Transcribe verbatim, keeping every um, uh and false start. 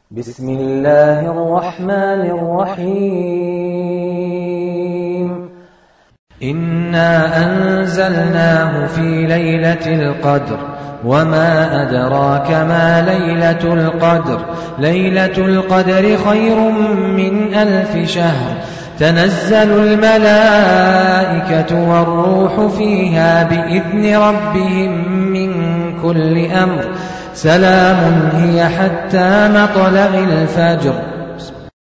بسم الله الرحمن الرحيم إنا أنزلناه في ليلة القدر وما أدراك ما ليلة القدر ليلة القدر خير من ألف شهر تنزل الملائكة والروح فيها بإذن ربهم من كل أمر سلام هي حتى مطلع الفجر